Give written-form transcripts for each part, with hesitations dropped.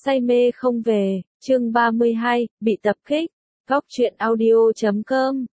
Say mê không về, chương 32, bị tập kích. Góc truyện audio.com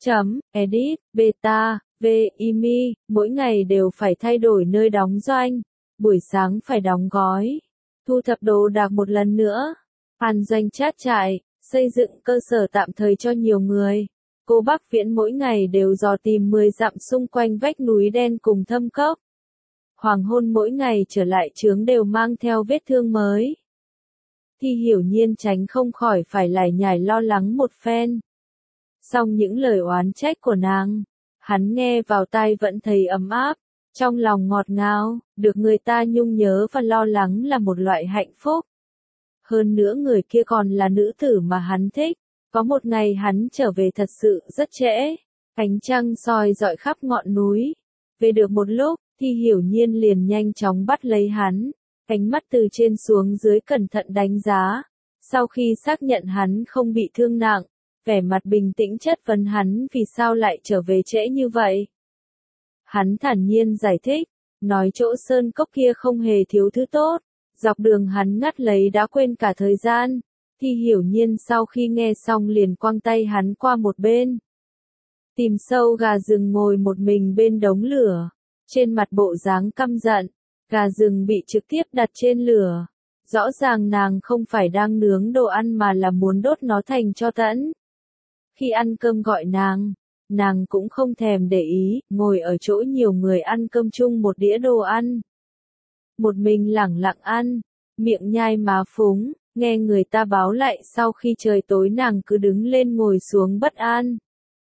edit, beta, imi, mỗi ngày đều phải thay đổi nơi đóng doanh. Buổi sáng phải đóng gói, thu thập đồ đạc một lần nữa, an doanh chát trại, xây dựng cơ sở tạm thời cho nhiều người. Cô Bắc Viễn mỗi ngày đều dò tìm 10 dặm xung quanh vách núi đen cùng thâm cốc. Hoàng hôn mỗi ngày trở lại trướng đều mang theo vết thương mới. Thi Hiểu Nhiên tránh không khỏi phải lải nhải lo lắng một phen. Song những lời oán trách của nàng, hắn nghe vào tai vẫn thấy ấm áp, trong lòng ngọt ngào, được người ta nhung nhớ và lo lắng là một loại hạnh phúc. Hơn nữa người kia còn là nữ tử mà hắn thích, có một ngày hắn trở về thật sự rất trễ, ánh trăng soi rọi khắp ngọn núi. Về được một lúc, Thi Hiểu Nhiên liền nhanh chóng bắt lấy hắn, ánh mắt từ trên xuống dưới cẩn thận đánh giá. Sau khi xác nhận hắn không bị thương nặng, vẻ mặt bình tĩnh chất vấn hắn vì sao lại trở về trễ như vậy. Hắn thản nhiên giải thích, nói chỗ sơn cốc kia không hề thiếu thứ tốt, dọc đường hắn ngắt lấy đã quên cả thời gian. Thi Hiểu Nhiên sau khi nghe xong liền quăng tay hắn qua một bên. Tìm sâu gà rừng ngồi một mình bên đống lửa, trên mặt bộ dáng căm giận, gà rừng bị trực tiếp đặt trên lửa. Rõ ràng nàng không phải đang nướng đồ ăn mà là muốn đốt nó thành tro tẫn. Khi ăn cơm gọi nàng cũng không thèm để ý, ngồi ở chỗ nhiều người ăn cơm chung một đĩa đồ ăn. Một mình lẳng lặng ăn, miệng nhai má phúng, nghe người ta báo lại sau khi trời tối nàng cứ đứng lên ngồi xuống bất an.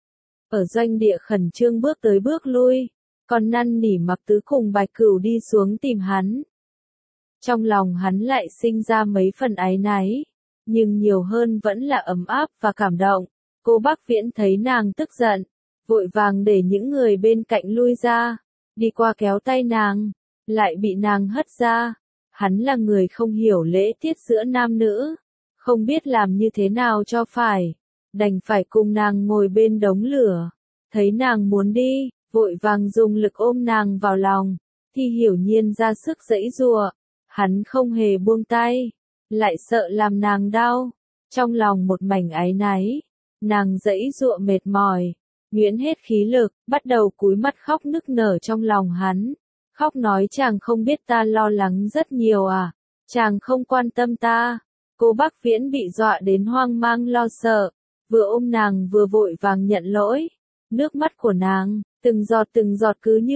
Ở doanh địa khẩn trương bước tới bước lui, còn năn nỉ Mặc Tứ cùng Bạch Cửu đi xuống tìm hắn. Trong lòng hắn lại sinh ra mấy phần áy náy, nhưng nhiều hơn vẫn là ấm áp và cảm động. Cô Bắc Viễn thấy nàng tức giận, vội vàng để những người bên cạnh lui ra, đi qua kéo tay nàng, lại bị nàng hất ra. Hắn là người không hiểu lễ tiết giữa nam nữ, không biết làm như thế nào cho phải, đành phải cùng nàng ngồi bên đống lửa. Thấy nàng muốn đi, vội vàng dùng lực ôm nàng vào lòng. Thi Hiểu Nhiên ra sức giãy giụa, hắn không hề buông tay, lại sợ làm nàng đau, trong lòng một mảnh áy náy. Nàng giãy giụa mệt mỏi, nhuyễn hết khí lực, bắt đầu cúi mặt khóc nức nở trong lòng hắn. Khóc nói chàng không biết ta lo lắng rất nhiều à, chàng không quan tâm ta. Cô Bắc Viễn bị dọa đến hoang mang lo sợ, vừa ôm nàng vừa vội vàng nhận lỗi. Nước mắt của nàng, từng giọt cứ như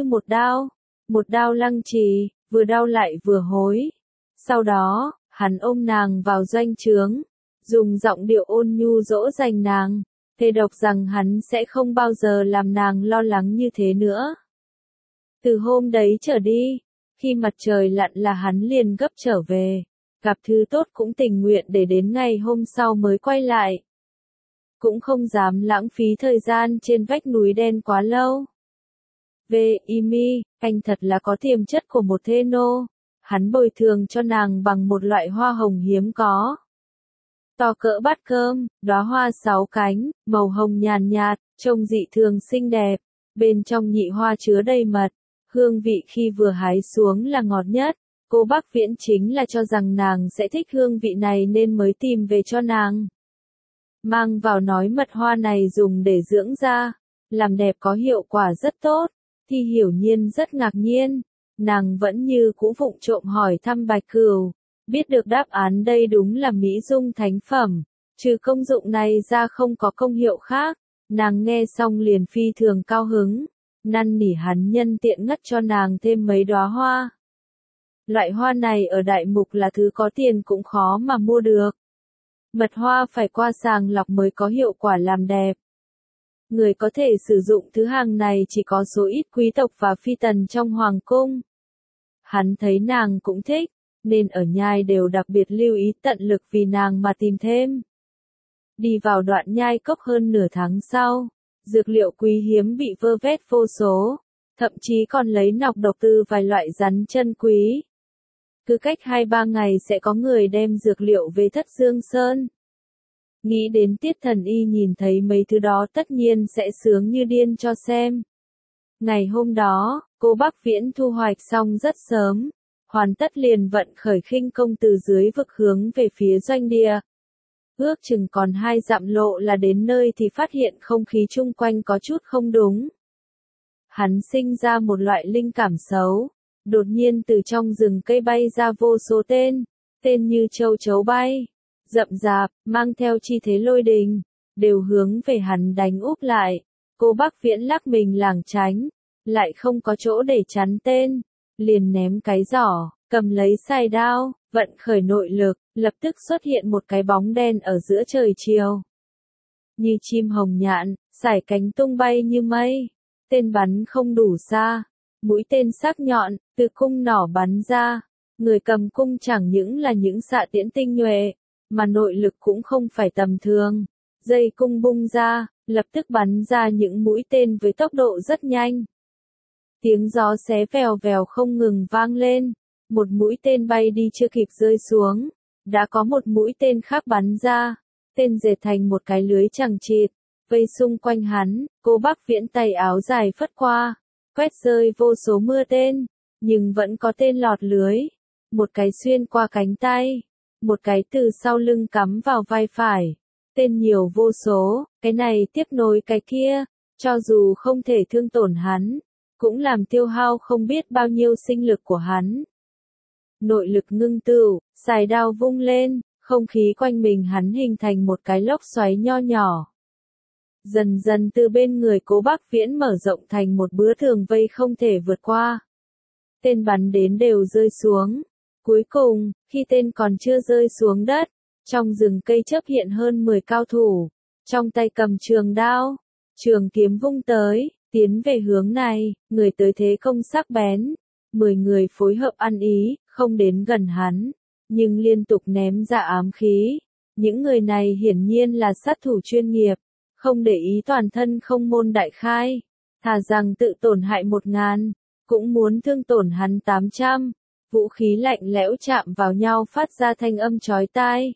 một đao lăng trì, vừa đau lại vừa hối. Sau đó, hắn ôm nàng vào doanh trướng, dùng giọng điệu ôn nhu dỗ dành nàng, thề độc rằng hắn sẽ không bao giờ làm nàng lo lắng như thế nữa. Từ hôm đấy trở đi, khi mặt trời lặn là hắn liền gấp trở về, gặp thứ tốt cũng tình nguyện để đến ngày hôm sau mới quay lại. Cũng không dám lãng phí thời gian trên vách núi đen quá lâu. Imi, anh thật là có tiềm chất của một thê nô. Hắn bồi thường cho nàng bằng một loại hoa hồng hiếm có. To cỡ bát cơm, đóa hoa 6 cánh, màu hồng nhàn nhạt, trông dị thường xinh đẹp. Bên trong nhị hoa chứa đầy mật, hương vị khi vừa hái xuống là ngọt nhất. Cô Bắc Viễn chính là cho rằng nàng sẽ thích hương vị này nên mới tìm về cho nàng. Mang vào nói mật hoa này dùng để dưỡng da, làm đẹp có hiệu quả rất tốt. Thi Hiểu Nhiên rất ngạc nhiên, nàng vẫn như cũ vụng trộm hỏi thăm Bạch Cửu, biết được đáp án đây đúng là mỹ dung thánh phẩm, trừ công dụng này ra không có công hiệu khác. Nàng nghe xong liền phi thường cao hứng, năn nỉ hắn nhân tiện ngắt cho nàng thêm mấy đóa hoa. Loại hoa này ở Đại Mục là thứ có tiền cũng khó mà mua được. Mật hoa phải qua sàng lọc mới có hiệu quả làm đẹp. Người có thể sử dụng thứ hàng này chỉ có số ít quý tộc và phi tần trong hoàng cung. Hắn thấy nàng cũng thích, nên ở nhai đều đặc biệt lưu ý tận lực vì nàng mà tìm thêm. Đi vào đoạn nhai cốc hơn nửa tháng sau, dược liệu quý hiếm bị vơ vét vô số, thậm chí còn lấy nọc độc từ vài loại rắn chân quý. Cứ cách 2-3 ngày sẽ có người đem dược liệu về Thất Dương Sơn. Nghĩ đến Tiết Thần Y nhìn thấy mấy thứ đó tất nhiên sẽ sướng như điên cho xem. Ngày hôm đó, cô Bắc Viễn thu hoạch xong rất sớm. hoàn tất liền vận khởi khinh công từ dưới vực hướng về phía doanh địa. Ước chừng còn 2 dặm lộ là đến nơi thì phát hiện không khí chung quanh có chút không đúng. Hắn sinh ra một loại linh cảm xấu, đột nhiên từ trong rừng cây bay ra vô số tên như châu chấu bay, rậm rạp, mang theo chi thế lôi đình, đều hướng về hắn đánh úp lại. Cô Bắc Viễn lắc mình lảng tránh, lại không có chỗ để chắn tên, liền ném cái giỏ, cầm lấy sài đao, vận khởi nội lực, lập tức xuất hiện một cái bóng đen ở giữa trời chiều. Như chim hồng nhạn, sải cánh tung bay như mây, tên bắn không đủ xa, mũi tên sắc nhọn, từ cung nỏ bắn ra, người cầm cung chẳng những là những xạ tiễn tinh nhuệ, mà nội lực cũng không phải tầm thường. Dây cung bung ra, lập tức bắn ra những mũi tên với tốc độ rất nhanh. Tiếng gió xé vèo vèo không ngừng vang lên, một mũi tên bay đi chưa kịp rơi xuống, đã có một mũi tên khác bắn ra, tên dệt thành một cái lưới chằng chịt, vây xung quanh hắn. Cô Bắc Viễn tay áo dài phất qua, quét rơi vô số mưa tên, nhưng vẫn có tên lọt lưới, một cái xuyên qua cánh tay, một cái từ sau lưng cắm vào vai phải. Tên nhiều vô số, cái này tiếp nối cái kia, cho dù không thể thương tổn hắn, cũng làm tiêu hao không biết bao nhiêu sinh lực của hắn. Nội lực ngưng tụ, sài đao vung lên, không khí quanh mình hắn hình thành một cái lốc xoáy nho nhỏ. Dần dần từ bên người Cố Bắc Viễn mở rộng thành một bữa tường vây không thể vượt qua. Tên bắn đến đều rơi xuống. Cuối cùng, khi tên còn chưa rơi xuống đất, trong rừng cây chớp hiện hơn 10 cao thủ, trong tay cầm trường đao, trường kiếm vung tới, tiến về hướng này, người tới thế công sắc bén. 10 người phối hợp ăn ý, không đến gần hắn, nhưng liên tục ném ra ám khí. Những người này hiển nhiên là sát thủ chuyên nghiệp, không để ý toàn thân không môn đại khai, thà rằng tự tổn hại 1000, cũng muốn thương tổn hắn 800. Vũ khí lạnh lẽo chạm vào nhau phát ra thanh âm chói tai.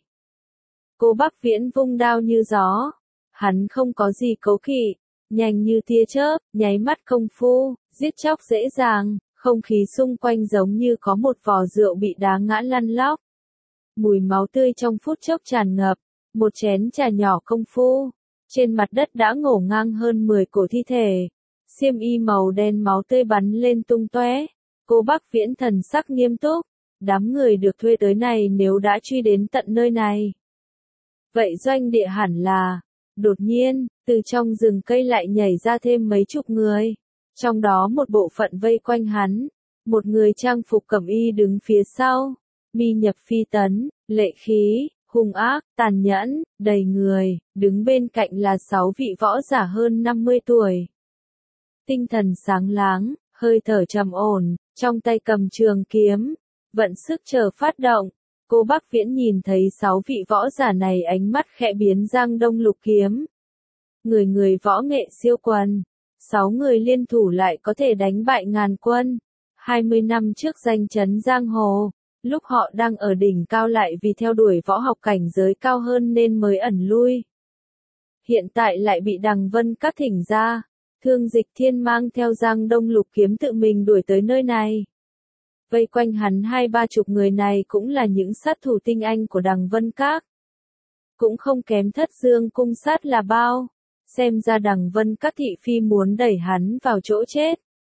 Cô Bắc Viễn vung đao như gió, hắn không có gì cấu kỵ, nhanh như tia chớp, nháy mắt công phu, giết chóc dễ dàng, không khí xung quanh giống như có một vò rượu bị đá ngã lăn lóc. Mùi máu tươi trong phút chốc tràn ngập, một chén trà nhỏ công phu, trên mặt đất đã ngổn ngang hơn 10 cổ thi thể, xiêm y màu đen máu tươi bắn lên tung tóe. Cô Bắc Viễn thần sắc nghiêm túc, đám người được thuê tới này nếu đã truy đến tận nơi này, vậy doanh địa hẳn là. Đột nhiên, từ trong rừng cây lại nhảy ra thêm mấy chục người, trong đó một bộ phận vây quanh hắn, một người trang phục cẩm y đứng phía sau, mi nhập phi tấn, lệ khí, hung ác, tàn nhẫn, đầy người, đứng bên cạnh là 6 vị võ giả hơn 50 tuổi. Tinh thần sáng láng, hơi thở trầm ổn, trong tay cầm trường kiếm, vận sức chờ phát động. Cô Bắc Viễn nhìn thấy 6 vị võ giả này ánh mắt khẽ biến giang đông lục kiếm. Người người võ nghệ siêu quần, 6 người liên thủ lại có thể đánh bại ngàn quân. 20 năm trước danh chấn giang hồ, lúc họ đang ở đỉnh cao lại vì theo đuổi võ học cảnh giới cao hơn nên mới ẩn lui. Hiện tại lại bị Đằng Vân Các thỉnh ra, Thương Dịch Thiên mang theo giang đông lục kiếm tự mình đuổi tới nơi này. Vây quanh hắn 20-30 người này cũng là những sát thủ tinh anh của Đằng Vân Các. Cũng không kém Thất Dương cung sát là bao, xem ra Đằng Vân Các thị phi muốn đẩy hắn vào chỗ chết.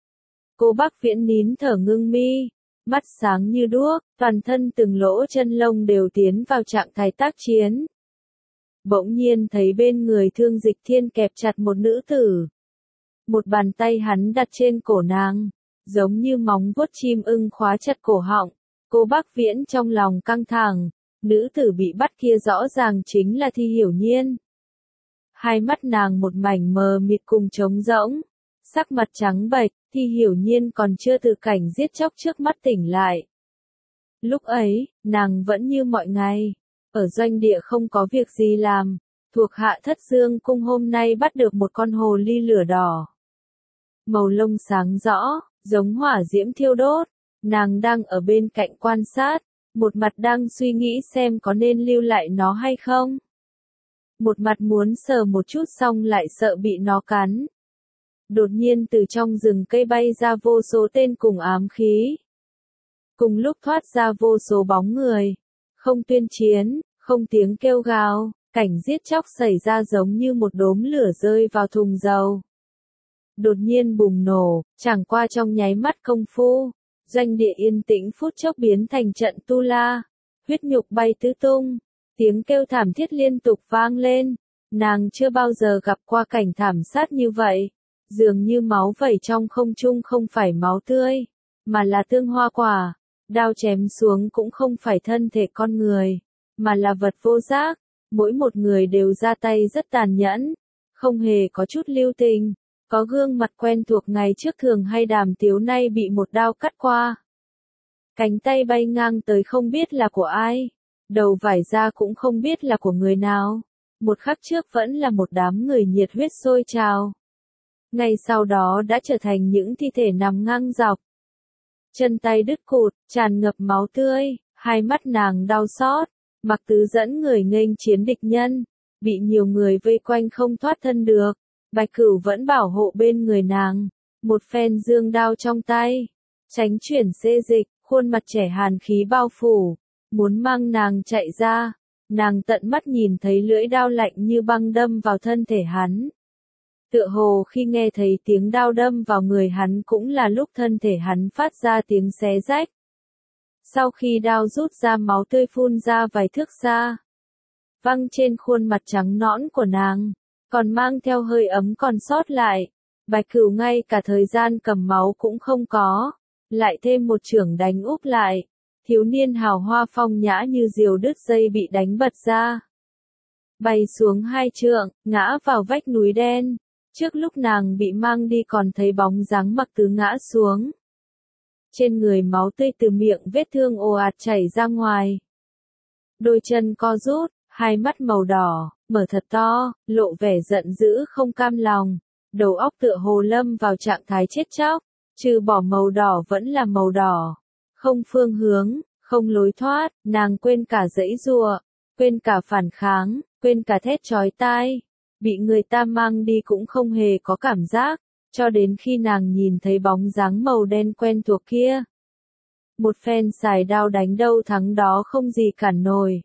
Cô Bắc Viễn nín thở ngưng mi, mắt sáng như đuốc, toàn thân từng lỗ chân lông đều tiến vào trạng thái tác chiến. Bỗng nhiên thấy bên người Thương Dịch Thiên kẹp chặt một nữ tử. Một bàn tay hắn đặt trên cổ nàng, giống như móng vuốt chim ưng khóa chặt cổ họng. Cô Bắc Viễn trong lòng căng thẳng, nữ tử bị bắt kia rõ ràng chính là Thi Hiểu Nhiên. Hai mắt nàng một mảnh mờ mịt cùng trống rỗng, sắc mặt trắng bệch. Thi Hiểu Nhiên còn chưa từ cảnh giết chóc trước mắt tỉnh lại. Lúc ấy, nàng vẫn như mọi ngày, ở doanh địa không có việc gì làm, thuộc hạ Thất Dương cung hôm nay bắt được một con hồ ly lửa đỏ. Màu lông sáng rõ, giống hỏa diễm thiêu đốt, nàng đang ở bên cạnh quan sát, một mặt đang suy nghĩ xem có nên lưu lại nó hay không. Một mặt muốn sờ một chút xong lại sợ bị nó cắn. Đột nhiên từ trong rừng cây bay ra vô số tên cùng ám khí. cùng lúc thoát ra vô số bóng người. Không tuyên chiến, không tiếng kêu gào, cảnh giết chóc xảy ra giống như một đốm lửa rơi vào thùng dầu. Đột nhiên bùng nổ, chẳng qua trong nháy mắt công phu, doanh địa yên tĩnh phút chốc biến thành trận tu la, huyết nhục bay tứ tung, tiếng kêu thảm thiết liên tục vang lên, nàng chưa bao giờ gặp qua cảnh thảm sát như vậy, dường như máu vẩy trong không trung không phải máu tươi, mà là tương hoa quả, đao chém xuống cũng không phải thân thể con người, mà là vật vô giác, mỗi một người đều ra tay rất tàn nhẫn, không hề có chút lưu tình. Có gương mặt quen thuộc ngày trước Thường hay Đàm Tiếu nay bị một đao cắt qua. Cánh tay bay ngang tới không biết là của ai, đầu vải ra cũng không biết là của người nào. Một khắc trước vẫn là một đám người nhiệt huyết sôi trào. Ngày sau đó đã trở thành những thi thể nằm ngang dọc. Chân tay đứt cụt, tràn ngập máu tươi, hai mắt nàng đau xót. Mặc Tứ dẫn người nghênh chiến địch nhân, bị nhiều người vây quanh không thoát thân được. Bạch Cửu vẫn bảo hộ bên người nàng, một phen dương đao trong tay, tránh chuyển xê dịch, khuôn mặt trẻ hàn khí bao phủ, muốn mang nàng chạy ra, nàng tận mắt nhìn thấy lưỡi đao lạnh như băng đâm vào thân thể hắn. Tựa hồ khi nghe thấy tiếng đao đâm vào người hắn cũng là lúc thân thể hắn phát ra tiếng xé rách. Sau khi đao rút ra máu tươi phun ra vài thước xa, văng trên khuôn mặt trắng nõn của nàng. Còn mang theo hơi ấm còn sót lại. Bạch Cửu ngay cả thời gian cầm máu cũng không có, lại thêm một chưởng đánh úp lại. Thiếu niên hào hoa phong nhã như diều đứt dây bị đánh bật ra. Bay xuống 2 trượng, ngã vào vách núi đen. Trước lúc nàng bị mang đi còn thấy bóng dáng Mặc Tứ ngã xuống. Trên người máu tươi từ miệng vết thương ồ ạt chảy ra ngoài. Đôi chân co rút, hai mắt màu đỏ, mở thật to, lộ vẻ giận dữ không cam lòng, đầu óc tựa hồ lâm vào trạng thái chết chóc, trừ bỏ màu đỏ vẫn là màu đỏ, không phương hướng, không lối thoát, nàng quên cả giãy giụa, quên cả phản kháng, quên cả thét chói tai, bị người ta mang đi cũng không hề có cảm giác, cho đến khi nàng nhìn thấy bóng dáng màu đen quen thuộc kia. Một phen xài đao đánh đâu thắng đó không gì cản nổi.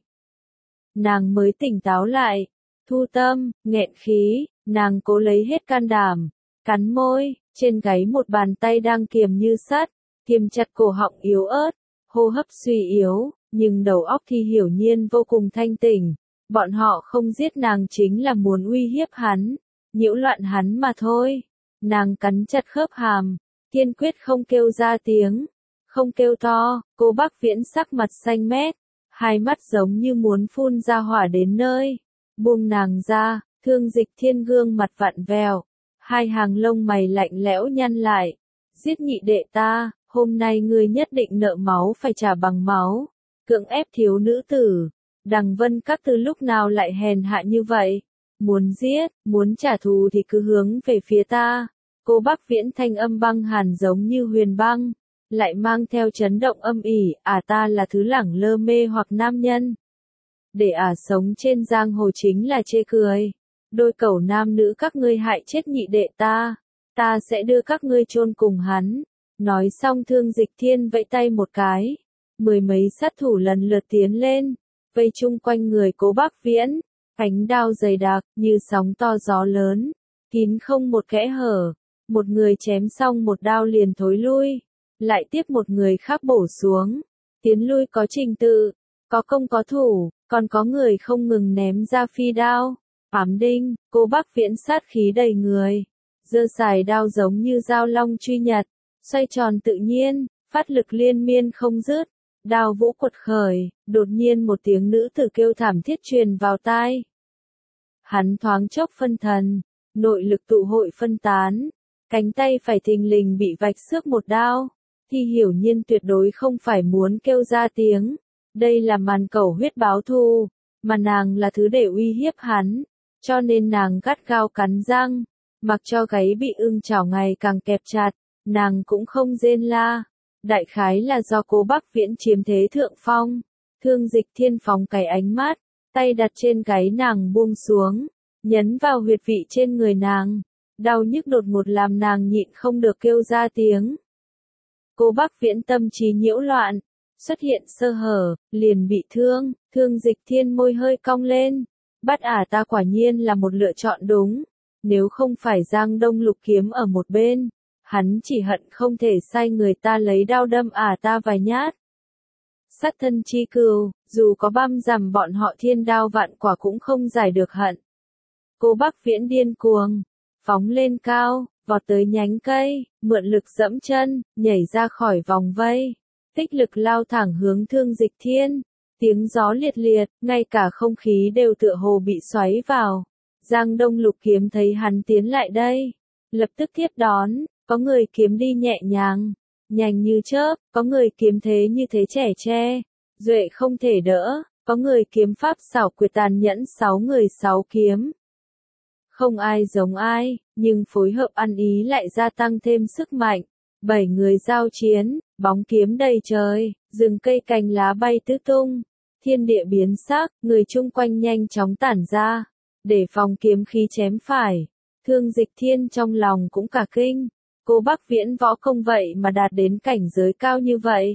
Nàng mới tỉnh táo lại, thu tâm, nghẹn khí, nàng cố lấy hết can đảm, cắn môi, trên gáy một bàn tay đang kiềm như sắt, kiềm chặt cổ họng yếu ớt, hô hấp suy yếu, nhưng đầu óc thì hiển nhiên vô cùng thanh tỉnh. Bọn họ không giết nàng chính là muốn uy hiếp hắn, nhiễu loạn hắn mà thôi. Nàng cắn chặt khớp hàm, kiên quyết không kêu ra tiếng, không kêu to. Cô Bắc Viễn sắc mặt xanh mét, hai mắt giống như muốn phun ra hỏa đến nơi. Buông nàng ra, Thương Dịch Thiên gương mặt vặn vẹo, hai hàng lông mày lạnh lẽo nhăn lại. Giết nhị đệ ta, hôm nay ngươi nhất định nợ máu phải trả bằng máu. Cưỡng ép thiếu nữ tử, Đằng Vân Các từ lúc nào lại hèn hạ như vậy? Muốn giết, muốn trả thù thì cứ hướng về phía ta. Cô Bắc Viễn thanh âm băng hàn giống như huyền băng, lại mang theo chấn động âm ỉ, ta là thứ lẳng lơ mê hoặc nam nhân. Để sống trên giang hồ chính là chê cười. Đôi cẩu nam nữ các ngươi hại chết nhị đệ ta sẽ đưa các ngươi chôn cùng hắn. Nói xong Thương Dịch Thiên vẫy tay một cái, mười mấy sát thủ lần lượt tiến lên, vây chung quanh người Cố Bắc Viễn, cánh đao dày đặc như sóng to gió lớn, kín không một kẽ hở. Một người chém xong một đao liền thối lui, lại tiếp một người khác bổ xuống. Tiến lui có trình tự, có công có thủ, còn có người không ngừng ném ra phi đao, ám đinh. Cố Bắc Viễn sát khí đầy người, giơ xài đao giống như dao long truy nhật, xoay tròn tự nhiên, phát lực liên miên không dứt. Đao vũ quật khởi, đột nhiên một tiếng nữ tử kêu thảm thiết truyền vào tai. Hắn thoáng chốc phân thần, nội lực tụ hội phân tán, cánh tay phải thình lình bị vạch xước một đao. Thì hiển nhiên tuyệt đối không phải muốn kêu ra tiếng, đây là màn cầu huyết báo thù, mà nàng là thứ để uy hiếp hắn, cho nên nàng gắt gao cắn răng, mặc cho gáy bị ưng chảo ngày càng kẹp chặt, nàng cũng không rên la. Đại khái là do Cố Bắc Viễn chiếm thế thượng phong. Thương Dịch Thiên phóng cái ánh mắt, tay đặt trên gáy nàng buông xuống, nhấn vào huyệt vị trên người nàng. Đau nhức đột ngột làm nàng nhịn không được kêu ra tiếng. Cô Bắc Viễn tâm trí nhiễu loạn, xuất hiện sơ hở, liền bị thương, Thương Dịch Thiên môi hơi cong lên. Bắt ta quả nhiên là một lựa chọn đúng, nếu không phải Giang Đông Lục kiếm ở một bên, hắn chỉ hận không thể sai người ta lấy đao đâm ta vài nhát. Sát thân chi cừu, dù có băm rằm bọn họ thiên đao vạn quả cũng không giải được hận. Cô Bắc Viễn điên cuồng, phóng lên cao, vọt tới nhánh cây, mượn lực dẫm chân, nhảy ra khỏi vòng vây, tích lực lao thẳng hướng Thương Dịch Thiên. Tiếng gió liệt liệt, ngay cả không khí đều tựa hồ bị xoáy vào. Giang Đông Lục kiếm thấy hắn tiến lại đây, lập tức tiếp đón, có người kiếm đi nhẹ nhàng, nhanh như chớp, có người kiếm thế như thế trẻ tre, duệ không thể đỡ, có người kiếm pháp xảo quyệt tàn nhẫn 6 người 6 kiếm. Không ai giống ai, nhưng phối hợp ăn ý lại gia tăng thêm sức mạnh. 7 người giao chiến, bóng kiếm đầy trời, rừng cây cành lá bay tứ tung, thiên địa biến sắc, người chung quanh nhanh chóng tản ra, để phòng kiếm khí chém phải. Thương Dịch Thiên trong lòng cũng cả kinh, cô Bắc Viễn võ công vậy mà đạt đến cảnh giới cao như vậy.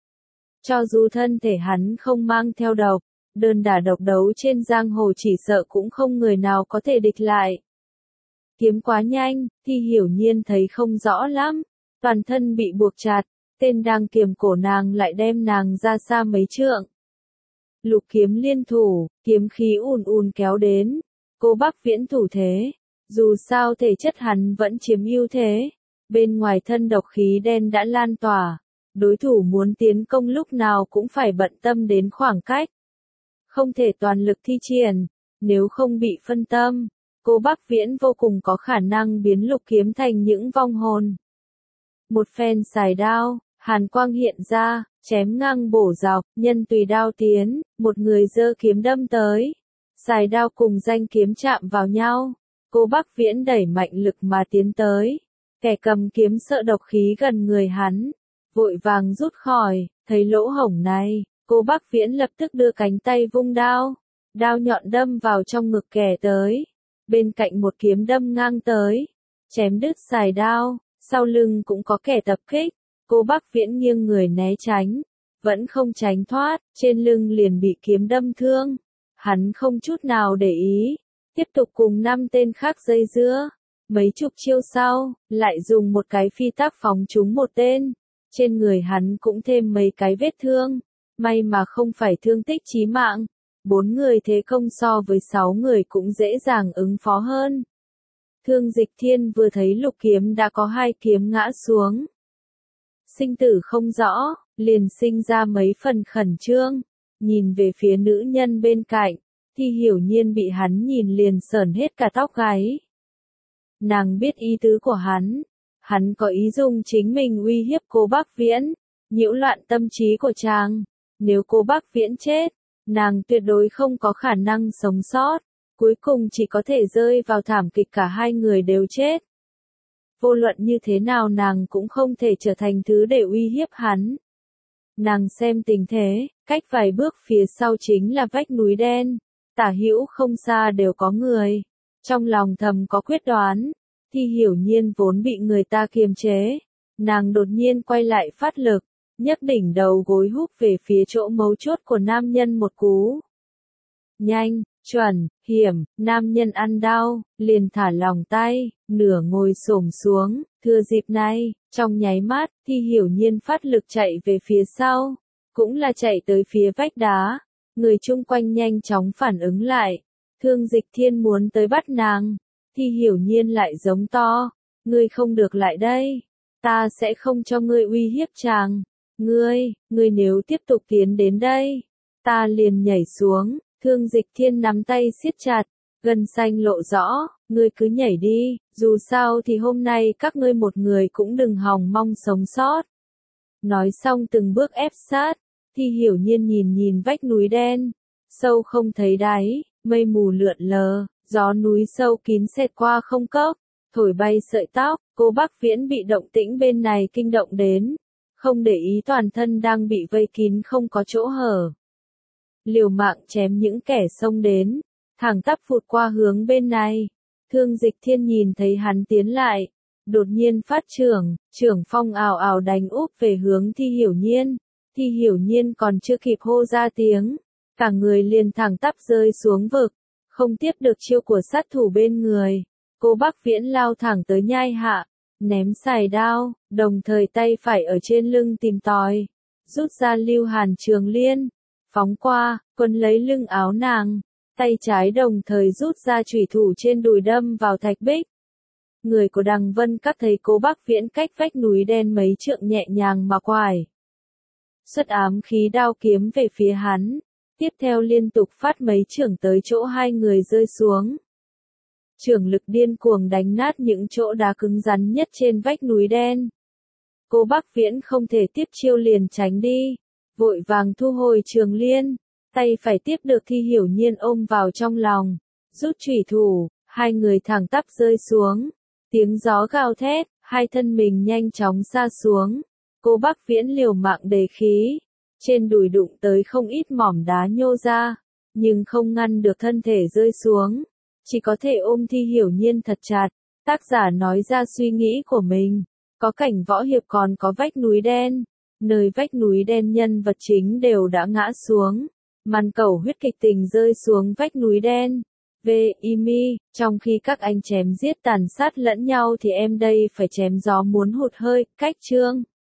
Cho dù thân thể hắn không mang theo độc, đơn đả độc đấu trên giang hồ chỉ sợ cũng không người nào có thể địch lại. Kiếm quá nhanh, Thi Hiểu Nhiên thấy không rõ lắm, toàn thân bị buộc chặt, tên đang kiềm cổ nàng lại đem nàng ra xa mấy trượng. Lục kiếm liên thủ, kiếm khí ùn ùn kéo đến, cô Bắc Viễn thủ thế, dù sao thể chất hắn vẫn chiếm ưu thế, bên ngoài thân độc khí đen đã lan tỏa, đối thủ muốn tiến công lúc nào cũng phải bận tâm đến khoảng cách. Không thể toàn lực thi triển, nếu không bị phân tâm, cô Bắc Viễn vô cùng có khả năng biến lục kiếm thành những vong hồn. Một phen xài đao, hàn quang hiện ra, chém ngang bổ dọc, nhân tùy đao tiến, một người giơ kiếm đâm tới. Xài đao cùng danh kiếm chạm vào nhau, cô Bắc Viễn đẩy mạnh lực mà tiến tới. Kẻ cầm kiếm sợ độc khí gần người hắn, vội vàng rút khỏi, thấy lỗ hổng này, cô Bắc Viễn lập tức đưa cánh tay vung đao. Đao nhọn đâm vào trong ngực kẻ tới. Bên cạnh một kiếm đâm ngang tới, chém đứt xài đao, sau lưng cũng có kẻ tập kích. Cô Bắc Viễn nghiêng người né tránh, vẫn không tránh thoát, trên lưng liền bị kiếm đâm thương. Hắn không chút nào để ý, tiếp tục cùng 5 tên khác dây dưa. Mấy chục chiêu sau, lại dùng một cái phi tác phóng trúng một tên. Trên người hắn cũng thêm mấy cái vết thương, may mà không phải thương tích chí mạng. 4 người thế công so với 6 người cũng dễ dàng ứng phó hơn. Thương Dịch Thiên vừa thấy lục kiếm đã có 2 kiếm ngã xuống. Sinh tử không rõ, liền sinh ra mấy phần khẩn trương, nhìn về phía nữ nhân bên cạnh, Thi Hiểu Nhiên bị hắn nhìn liền sởn hết cả tóc gáy. Nàng biết ý tứ của hắn có ý dùng chính mình uy hiếp cô Bắc Viễn, nhiễu loạn tâm trí của chàng. Nếu cô Bắc Viễn chết, nàng tuyệt đối không có khả năng sống sót, cuối cùng chỉ có thể rơi vào thảm kịch cả 2 người đều chết. Vô luận như thế nào nàng cũng không thể trở thành thứ để uy hiếp hắn. Nàng xem tình thế, cách vài bước phía sau chính là vách núi đen, tả hữu không xa đều có người. Trong lòng thầm có quyết đoán, Thi Hiểu Nhiên vốn bị người ta kiềm chế. Nàng đột nhiên quay lại phát lực, nhấc đỉnh đầu gối húc về phía chỗ mấu chốt của nam nhân một cú. Nhanh, chuẩn, hiểm, nam nhân ăn đau, liền thả lỏng tay, nửa ngồi xổm xuống, thừa dịp này, trong nháy mắt, Thi Hiểu Nhiên phát lực chạy về phía sau, cũng là chạy tới phía vách đá. Người chung quanh nhanh chóng phản ứng lại, Thương Dịch Thiên muốn tới bắt nàng. Thi Hiểu Nhiên lại giống to, ngươi không được lại đây, ta sẽ không cho ngươi uy hiếp chàng. Ngươi nếu tiếp tục tiến đến đây, ta liền nhảy xuống. Thương Dịch Thiên nắm tay siết chặt, gân xanh lộ rõ, ngươi cứ nhảy đi, dù sao thì hôm nay các ngươi một người cũng đừng hòng mong sống sót. Nói xong từng bước ép sát, Thi Hiểu Nhiên nhìn vách núi đen, sâu không thấy đáy, mây mù lượn lờ, gió núi sâu kín xẹt qua không cốc, thổi bay sợi tóc. Cô Bắc Viễn bị động tĩnh bên này kinh động đến, không để ý toàn thân đang bị vây kín không có chỗ hở. Liều mạng chém những kẻ xông đến, thẳng tắp vụt qua hướng bên này. Thương Dịch Thiên nhìn thấy hắn tiến lại, đột nhiên phát trưởng phong ào ào đánh úp về hướng Thi Hiểu Nhiên. Thi Hiểu Nhiên còn chưa kịp hô ra tiếng, cả người liền thẳng tắp rơi xuống vực, không tiếp được chiêu của sát thủ bên người. Cô Bắc Viễn lao thẳng tới nhai hạ, ném xài đao, đồng thời tay phải ở trên lưng tìm tòi, rút ra Lưu Hàn Trường Liên, phóng qua, quấn lấy lưng áo nàng, tay trái đồng thời rút ra chủy thủ trên đùi đâm vào thạch bích. Người của Đằng Vân Các thấy Cố Bắc Viễn cách vách núi đen mấy trượng nhẹ nhàng mà quải xuất ám khí đao kiếm về phía hắn, tiếp theo liên tục phát mấy chưởng tới chỗ hai người rơi xuống. Chưởng lực điên cuồng đánh nát những chỗ đá cứng rắn nhất trên vách núi đen. Cố Bắc Viễn không thể tiếp chiêu liền tránh đi, vội vàng thu hồi trường liên, tay phải tiếp được Thi Hiểu Nhiên ôm vào trong lòng, rút chủy thủ, hai người thẳng tắp rơi xuống. Tiếng gió gào thét, hai thân mình nhanh chóng sa xuống. Cố Bắc Viễn liều mạng đề khí, trên đùi đụng tới không ít mỏm đá nhô ra, nhưng không ngăn được thân thể rơi xuống, chỉ có thể ôm Thi Hiểu Nhiên thật chặt. Tác giả nói ra suy nghĩ của mình, có cảnh võ hiệp còn có vách núi đen, nơi vách núi đen nhân vật chính đều đã ngã xuống, màn cầu huyết kịch tình rơi xuống vách núi đen. V.I.M.I, trong khi các anh chém giết tàn sát lẫn nhau thì em đây phải chém gió muốn hụt hơi, cách chương.